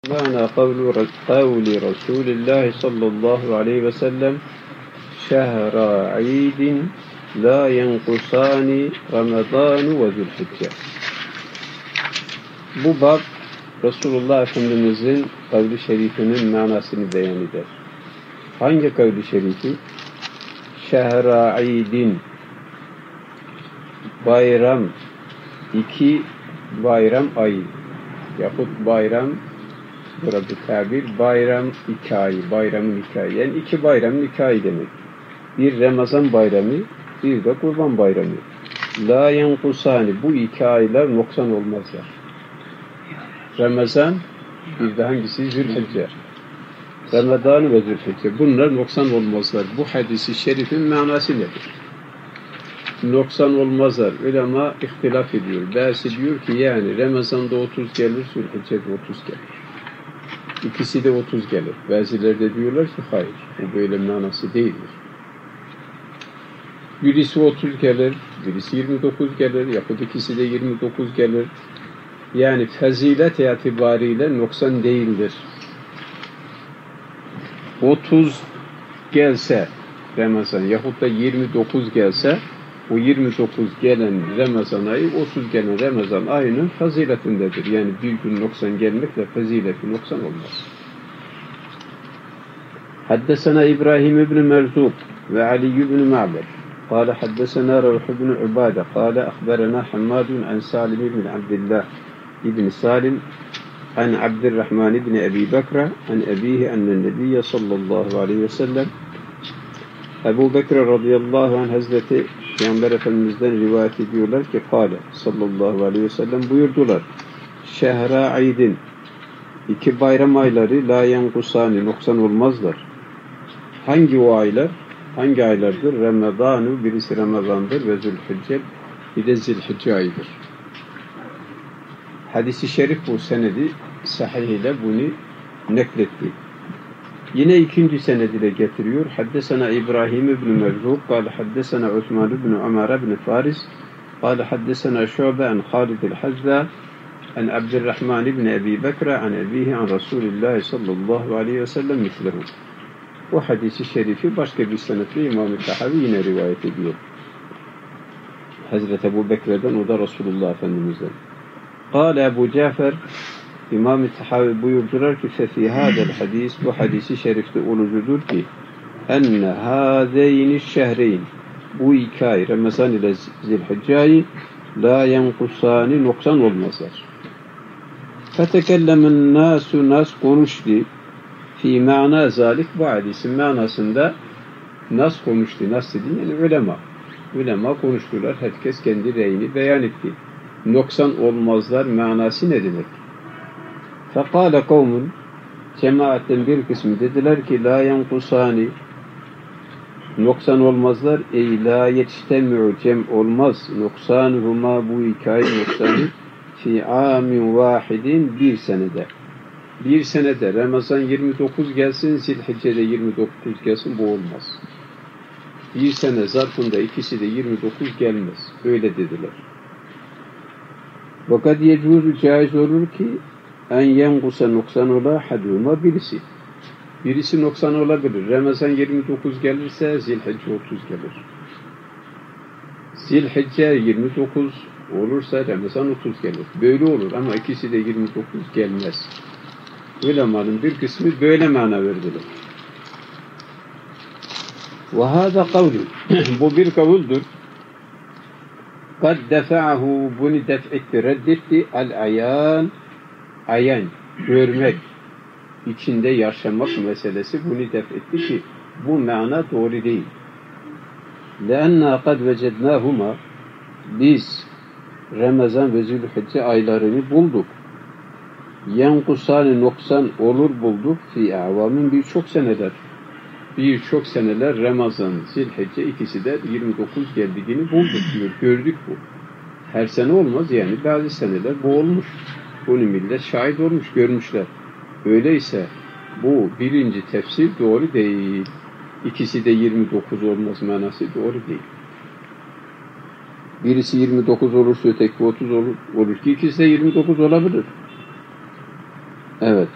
معنى قول رسول الله صلى الله عليه وسلم شهر عيد لا ينقصان رمضان وذو الحجة. Bu bab Resulullah Efendimizin kavli şerifinin manasını beyan eder. Hangi kavli şerifi? Şehra idin, bayram, iki bayram ayı yahut bayram, burada tabir bayram iki ayı, bayramın iki ayı, yani iki bayramın iki ayı demek. Bir Ramazan bayramı, bir de Kurban bayramı. La yenkusani, bu iki aylar noksan olmazlar. Ramazan, bir de hangisi? Zülhicce. Ramazan ve Zülhicce. Bunlar noksan olmazlar. Bu hadisi şerifin manası nedir? Noksan olmazlar. Ulema ihtilaf ediyor. Bazısı diyor ki yani Ramazan'da 30 gelir, Zülhicce'de 30 gelir. İkisi de 30 gelir. Bazıları da diyorlar ki hayır. Bu böyle manası değildir. Birisi 30 gelir, birisi 29 gelir, yahut ikisi de 29 gelir. Yani fazilet itibariyle noksan değildir. 30 gelse Ramazan yahut da 29 gelse o 29 gelen Ramazan ayı 30 gelen Ramazan ayının faziletindedir. Yani bir gün noksan gelmekle fazileti noksan olmaz. Haddesena İbrahim ibn Merzuk ve Ali ibn Ma'bed. قال حدثنا روح بن عبادة قال أخبرنا حماد عن سالم بن عبد الله بن سالم عن عبد الرحمن بن أبي بكر عن أبيه أن النبي صلى الله عليه وسلم Ebu Bekir radıyallahu anh Hazreti Peygamber Efendimiz'den rivayet ediyorlar ki kâle sallallahu aleyhi ve sellem buyurdular. Şehra aydin, iki bayram ayları la yenkusani, noksan olmazlar. Hangi o aylar? Hangi aylardır? Ramazanu, birisi Ramazan'dır ve Zülhicce, bir de Zilhicce ayıdır. Hadis-i şerif bu senedi sahihiyle bunu nekletti. Yine ikinci senediyle getiriyor. Haddesena İbrahim ibn Merzuk, kâle haddesena Osman ibn Ömer ibn Faris, kâle haddesena Şu'be an Halid el-Hazza, an Abdurrahman ibn Ebi Bekre, an ebihi an Resulullah sallallahu aleyhi ve sellem mislehu. Bu hadisi şerifi başka bir senetle İmam-ı Tahavi yine rivayet ediyor. Hazreti Ebu Bekir'den, o da Resulullah Efendimiz'den. Kâle Ebu Cafer, İmam-ı Tahavi buyurdular ki فَفِي هَذَا الْحَدِيث, bu hadisi şerifte olucudur ki enne hâzeyni şehreyn, bu iki ay Ramazan ile Zilhicce ayı la yenkusani, noksan olmazlar. فَتَكَلَّمَ النَّاسُ, nas konuştu fi ma'na zalik, bu hadisin manasında nas konuştu. Nas dediğin yani ulema. Ulema konuştular. Herkes kendi reyini beyan etti. Noksan olmazlar manası ne demek? Fekâle kavmun, cemaatten bir kısmı dediler ki la yenkusani, noksan olmazlar. Ey la yetiştemi'u, cem olmaz. Noksanuhuma, bu iki ay noksanı fi amin vahidin, bir senede. Bir senede Ramazan 29 gelsin, Zilhicce'de 29 gelsin, bu olmaz. Bir sene zarfında ikisi de 29 gelmez. Öyle dediler. Fakat yecuzu, caiz olur ki en yengusa, noksan ola haduma, birisi. Birisi noksan olabilir. Ramazan 29 gelirse Zilhicce 30 gelir. Zilhicce 29 olursa Ramazan 30 gelir. Böyle olur ama ikisi de 29 gelmez. Ulemanın bir kısmı böyle mana verdiler. وَهَذَا قَوْلٌ, bu bir kavuldur. قَدْ دَفَعَهُ, bunu def'etti, reddetti. Al-ayan, ayan, görmek, içinde yaşamak meselesi bunu def'etti ki bu mana doğru değil. لَاَنَّا قَدْ وَجَدْنَاهُمَا, biz Ramazan ve Zülhicce aylarını bulduk. Yenkusani, noksan olur bulduk fi avamin, birçok seneler. Birçok seneler Ramazan, Zilhicce ikisi de 29 geldiğini bulduk diyor. Gördük bu. Her sene olmaz yani, bazı seneler bu olmuş. Bunu millet şahit olmuş, görmüşler. Öyleyse bu birinci tefsir doğru değil. İkisi de 29 olmaz manası doğru değil. Birisi 29 olursa öteki 30 olur ki ikisi de 29 olabilir. Evet.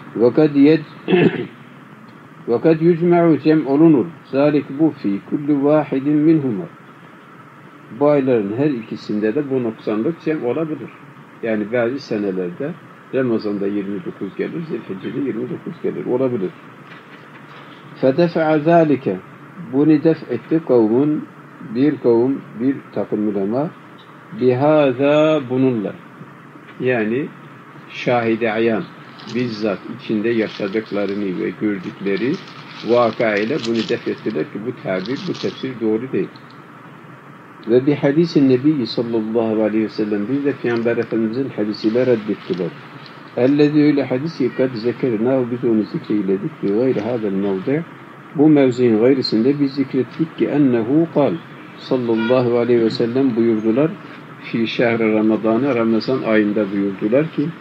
Vakat yücme'u cem olunur. Zalik bu fi kullu vahidin minhuma. Bu ayların her ikisinde de bu noksanlık cem olabilir. Yani bazı senelerde Ramazan'da 29 gelir, Zilhicce'de 29 gelir. Olabilir. فَدَفَعَ ذَٰلِكَ Bunu def etti kavmun, bir kavim, bir takım ulema bihâzâ bununla. Yani şahide ayan, bizzat içinde yaşadıklarını ve gördükleri vakayla bunu def ettiler ki bu tabir, bu tefsir doğru değil. Ve bir hadis-i Nebi sallallahu aleyhi ve sellem bir de Peygamber Efendimizin hadisiyle reddettiler. Ellezî öyle hadis ki kad zekernâhu biz onu zikreyledik ve gayri hâzel mevdi' bu mevziin gayrısında biz zikrettik ki ennehu kal sallallahu aleyhi ve sellem buyurdular fi şehri Ramazan'a Ramazan ayında buyurdular ki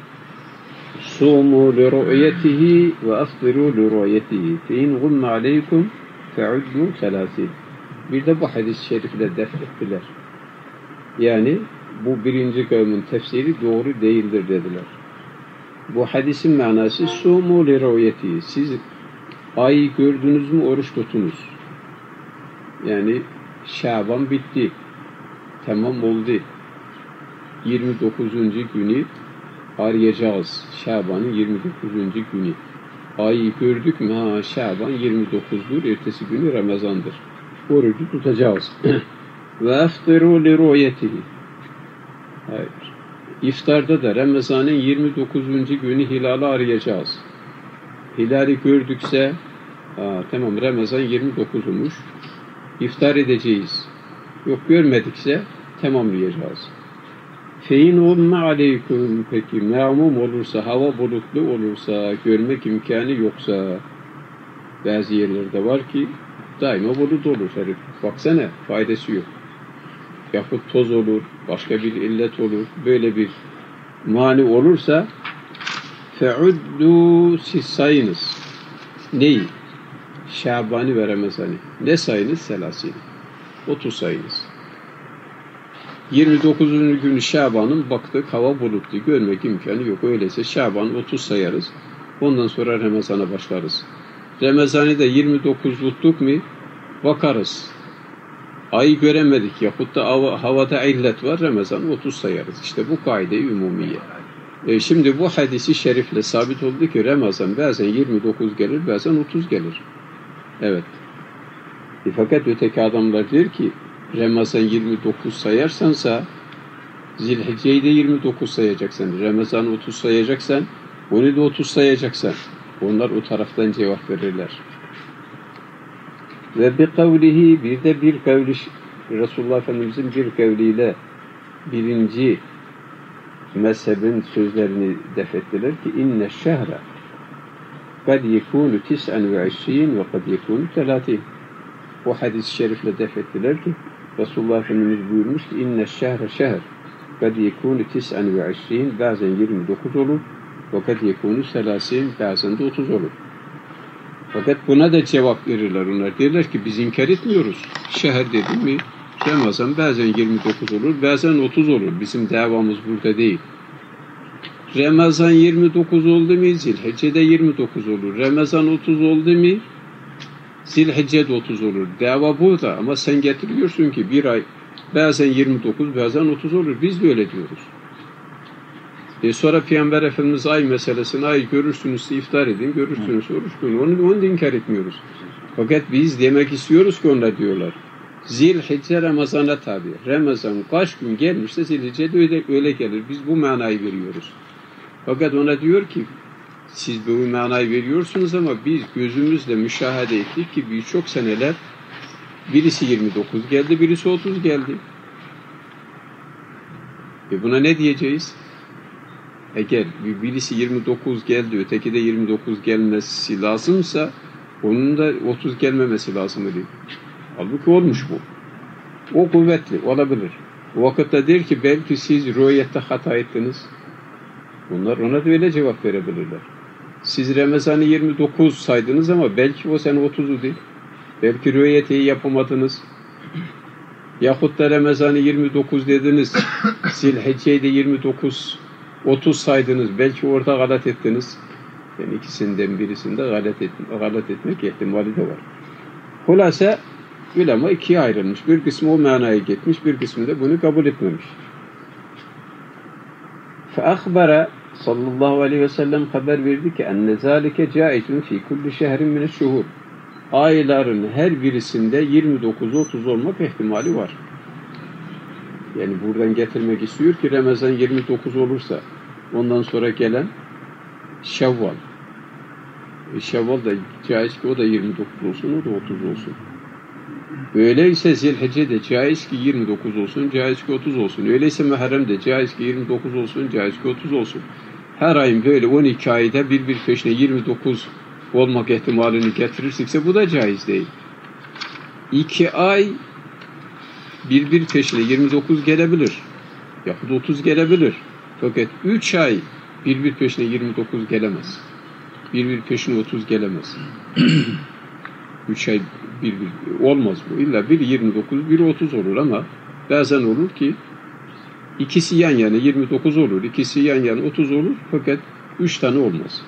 sumu li ru'yetihi ve aftiru li ru'yetihi fe in gumme aleykum fe'uddu selâsin. Bir de bu hadis-i şerifle def ettiler. Yani bu birinci kavmin tefsiri doğru değildir dediler. Bu hadisin manası sumu li ru'yetihi. Siz ayı gördünüz mü oruç tutunuz. Yani Şaban bitti. Tamam oldu. 29. günü arayacağız. Şaban'ın 29. günü. Ayı gördük mü? Ha, Şaban 29'dur. Ertesi günü Ramazan'dır. Orucu tutacağız. Ve aftiru li ru'yetihi. Hayır. İftarda da Ramazan'ın 29. günü hilali arayacağız. Hilali gördükse tamam Ramazan 29'umuş. İftar edeceğiz. Yok görmedikse tamamlayacağız. Fein umme aleyküm peki mağmum olursa, hava bulutlu olursa, görmek imkanı yoksa bazı yerlerde var ki daima bulut olur. Baksana faydası yok. Yahut toz olur, başka bir illet olur. Böyle bir mani olursa fe'uddu siz sayınız. Neyi? Şaban'ı ve Ramazan'ı. Ne sayınız? Selasini. 30 sayınız. 29. günü Şaban'ın baktık hava bulutlu. Görmek imkanı yok. Öyleyse Şaban 30 sayarız. Ondan sonra Ramazan'a başlarız. Ramazan'ı da 29 tuttuk mu bakarız. Ayı göremedik. Yahut da havada illet var. Ramazan'ı 30 sayarız. İşte bu kaide-i umumiye. Şimdi bu hadisi şerifle sabit oldu ki Ramazan bazen 29 gelir, bazen 30 gelir. Evet. Fakat öteki adamlar der ki Ramazan 29 sayarsansa Zilhicce'yi de 29 sayacaksan, Ramazan'ı 30 sayacaksan, onu da 30 sayacaksan. Onlar o taraftan cevap verirler. Ve bi kavlihi bir de bir kavli Resulullah Efendimizin bir kavliyle birinci mezhebin sözlerini defettiler ki inne şehre kad yekunu 29 ve kad yekunu 30. O hadis-i şerifle defettiler ki Resulullah Efendimiz buyurmuş ki inne şehre şehr kad yekunu 29 bazen 29 olur ve kad yekunu 30 bazen de 30 olur. Fakat buna da cevap verirler onlar. Derler ki biz inkar etmiyoruz. Şehir dedim mi Ramazan bazen 29 olur, bazen 30 olur. Bizim davamız burada değil. Ramazan 29 oldu mu Zilhicce'de 29 olur. Ramazan 30 oldu mu Zilhicce'de 30 olur. Dava burada ama sen getiriyorsun ki bir ay bazen 29 bazen 30 olur. Biz de öyle diyoruz. Sonra Peygamber Efendimiz ay meselesini ay görürsünüz iftar edin, görürsünüz oruç tutun. Onu da inkar etmiyoruz. Fakat biz demek istiyoruz ki onlar diyorlar. Zilhicce Ramazan'a tabi. Ramazan kaç gün gelmişse Zilhicce'de öyle gelir. Biz bu manayı veriyoruz. Fakat ona diyor ki siz bu manayı veriyorsunuz ama biz gözümüzle müşahede ettik ki birçok seneler birisi 29 geldi, birisi 30 geldi. Buna ne diyeceğiz? Eğer birisi 29 geldi, öteki de 29 gelmesi lazımsa onun da 30 gelmemesi lazım değil. Halbuki olmuş bu. O kuvvetli, olabilir. O vakitte der ki belki siz rüyette hata ettiniz. Bunlar ona da öyle cevap verebilirler. Siz Ramazan'ı 29 saydınız ama belki o sene 30'u değil. Belki rüyeti yapamadınız. Yahut da Ramazan'ı 29 dediniz. Zilhicce'de 29 30 saydınız, belki orada galat ettiniz. Yani ikisinden birisinde galat etmek ihtimali de var. Hulasa ulema ikiye ayrılmış. Bir kısmı o manaya gitmiş, bir kısmı da bunu kabul etmemiş. فَأَخْبَرَ sallallahu aleyhi ve sellem haber verdi ki enne zâlike câizun fî kulli şehrin mineşşuhur. Ayların her birisinde 29-30 olmak ihtimali var. Yani buradan getirmek istiyor ki Ramazan 29 olursa ondan sonra gelen Şevval. Şevval da caiz ki o da 29 olsun, o da 30 olsun. Öyleyse Zilhicce de caiz ki 29 olsun, caiz ki 30 olsun. Öyleyse Muharrem de caiz ki 29 olsun, caiz ki 30 olsun. Her ayın böyle 12 ayda bir peşine 29 olmak ihtimalini getirirsek bu da caiz değil. 2 ay bir peşine 29 gelebilir. Yahut 30 gelebilir. Fakat 3 ay bir peşine 29 gelemez. Bir peşine 30 gelemez. 3 ay bir olmaz bu. İlla biri 29, biri 30 olur ama bazen olur ki ikisi yan yana 29 olur, ikisi yan yana 30 olur fakat 3 tane olmaz.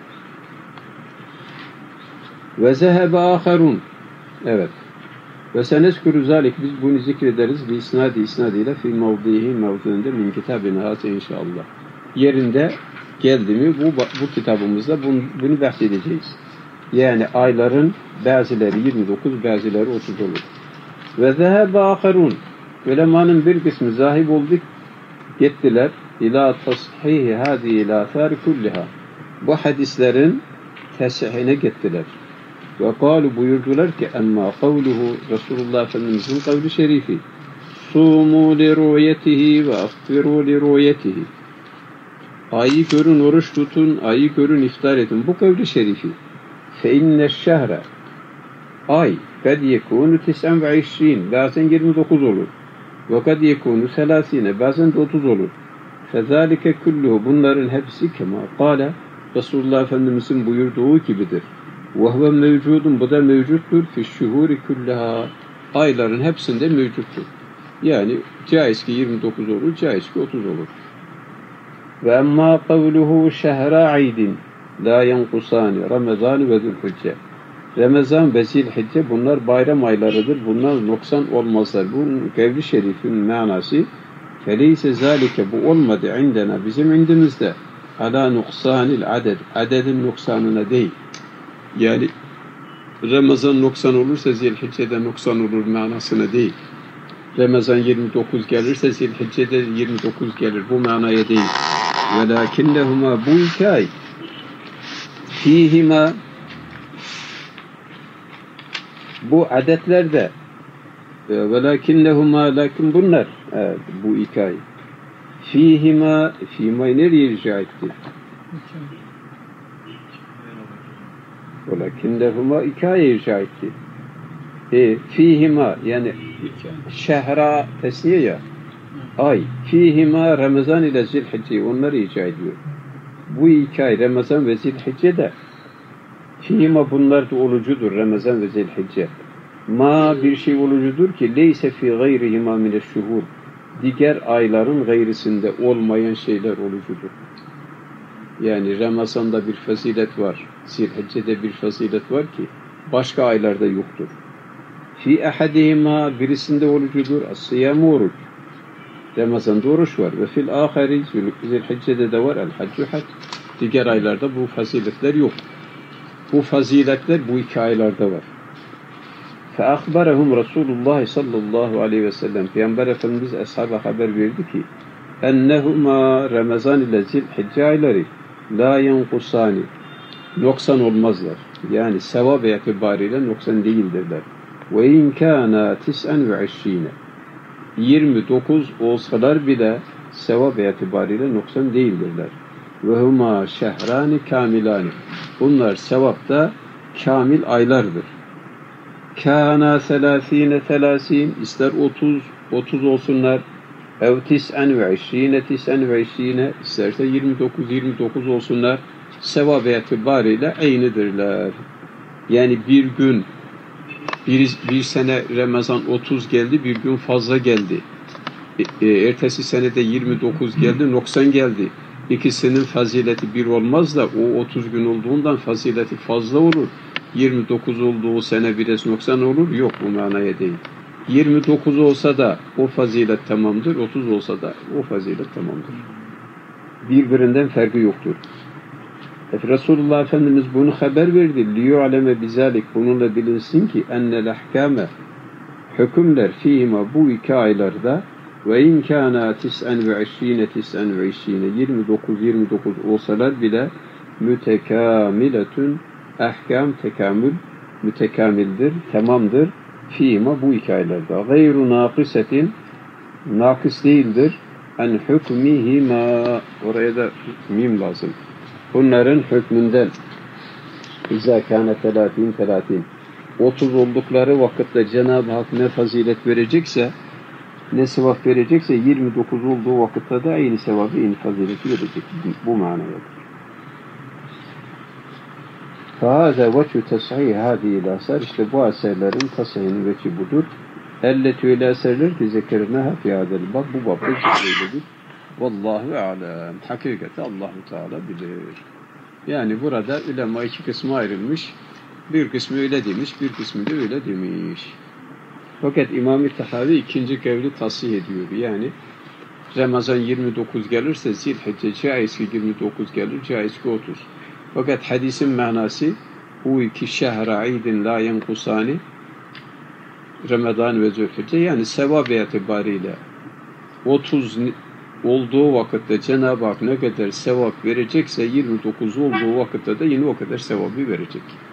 Ve zehebe aharun. Evet. Ve seneskuru zalik, biz bunu zikrederiz. Bi isnadiyle fi mevdihi mevzuunda min kitabina hâse inşallah. Yerinde geldi mi bu kitabımızda bunu bahsedeceğiz. Yani ayların bazıları 29, bazıları 30 olur. Ve zehebe aharun. Ulemanın bir kısmı zahib olduk, gittiler ila tashihi hâzihi lâfâri kulliha. Bu hadislerin tesihine gittiler. Ve kâlu buyurdular ki emma kavluhu Resulullah Efendimiz'in kavli şerifi sûmû li rûyetihi ve aftirû li rûyetihi. Ayı görün oruç tutun, ayı görün iftar edin. Bu kavli şerifi. Fe inneşşehre ay kad yekûnü 29 bazen 29 olur. Ve kad yekûnü 30 bazen de 30 olur. Fezâlike kulluhu bunların hepsi kema kâle Resulullah Efendimiz'in buyurduğu gibidir. وَهُوَ mevcudun bu da mevcuttur. فِشْشُهُورِ كُلَّهَا ayların hepsinde mevcuttur. Yani caiz ki 29 olur, caiz ki 30 olur. وَاَمَّا قَوْلُهُ شَهْرَ عِيدٍ لَا يَنْقُسَانِ Ramazan ve Zülhicce. Ramazan ve Zilhicce bunlar bayram aylarıdır. Bunlar noksan olmazlar. Bunun kavli şerifin manası فَلَيْسَ ذَٰلِكَ bu olmadı indena bizim indimizde ala nuksanil aded. Adedin noksanına değil. Yani Ramazan noksan olursa Zilhicce'de noksan olur manasına değil. Ramazan 29 gelirse Zilhicce'de 29 gelir. Bu manaya değil. Velakinnehuma bu iki ay fihima bu adetlerde velakinnehuma lakin bunlar bu iki ay fihima nereye rica etti? Velakinnehuma iki ay rica etti. Fihima yani şehra tesniye ya ay fihima Ramazan ile Zilhicce onları rica ediyor. Bu iki ay Ramazan ve Zilhicce de fihima bunlar da olucudur Ramazan ve Zilhicce. Ma bir şey olucudur ki leyse fi gayrihima mineşşuhur diğer ayların gayrisinde olmayan şeyler olucudur. Yani Ramazan'da bir fazilet var. Zilhicce'de bir fazilet var ki başka aylarda yoktur. Fi ahadihima birisinde orucudur. As-siyamu oruç. Ramazan'da oruç var. Ve fil ahari Zilhicce'de de var. El-haccu hac. Diğer aylarda bu faziletler yok. Bu faziletler bu iki aylarda var. فَاَخْبَرَهُمْ Resulullah sallallahu aleyhi ve sellem Peygamber Efendimiz ashaba haber verdi ki ennehuma Ramazan ile Zilhicce ayları la yenkusani noksan olmazlar. Yani sevap itibariyle noksan değildirler. Ve in kana 29 olsalar bile sevap itibariyle noksan değildirler. Ve huma şehrani kamilani. Bunlar sevapta kamil aylardır. Kana 30 ister 30 olsunlar ev 29 isterse 29 olsunlar sevap itibariyle aynıdırlar. Yani bir gün bir sene Ramazan 30 geldi, bir gün fazla geldi. Ertesi senede 29 geldi, noksan geldi. İkisinin fazileti bir olmaz da o 30 gün olduğundan fazileti fazla olur. 29 olduğu sene biraz noksan olur. Yok, bu manaya değil. 29 olsa da o fazilet tamamdır. 30 olsa da o fazilet tamamdır. Birbirinden farkı yoktur. Resulullah Efendimiz bunu haber verdi. لِيُعْلَمَ بِذَٰلِكَ Bununla bilinsin ki اَنَّ الْاحْكَامَ Hükümler fîhima bu iki aylarda ve in kâna 29 olsalar bile mütekamiletün ahkam tekamül mütekamildir, tamamdır. Fîhima bu iki aylarda. Gayru nâkısetin nakıs değildir. En hükmihima oraya da mim lazım. Bunların hükmünden İzâ kâne 30 oldukları vakitte Cenab-ı Hak ne fazilet verecekse, ne sevap verecekse 29 olduğu vakitte de aynı sevabı, aynı fazileti verecek. Bu manayadır. فَهَذَا وَجْهُ تَسْعِي هَذِهِ الْاَثَرِ İşte bu eserlerin tasahinin veki budur. اَلَّتُ öyle eserler ki zekerineha fî hâzel bab bu babda zikreyledir. Vallahu alem. Hakikati Allah-u Teala bilir. Yani burada ulema iki kısma ayrılmış. Bir kısmı öyle demiş, bir kısmı da öyle demiş. Fakat İmam-ı Tahavi ikinci kevli tasih ediyor. Yani Ramazan 29 gelirse Zilhicce caiz ki 29 gelir, caiz ki 30. Fakat hadisin manası bu iki şehra idin la yenkusani Ramazan ve Zülhicce yani sevap itibariyle 30 olduğu vakitte Cenab-ı Hak ne kadar sevap verecekse 29 olduğu vakitte de yine o kadar sevabı verecek.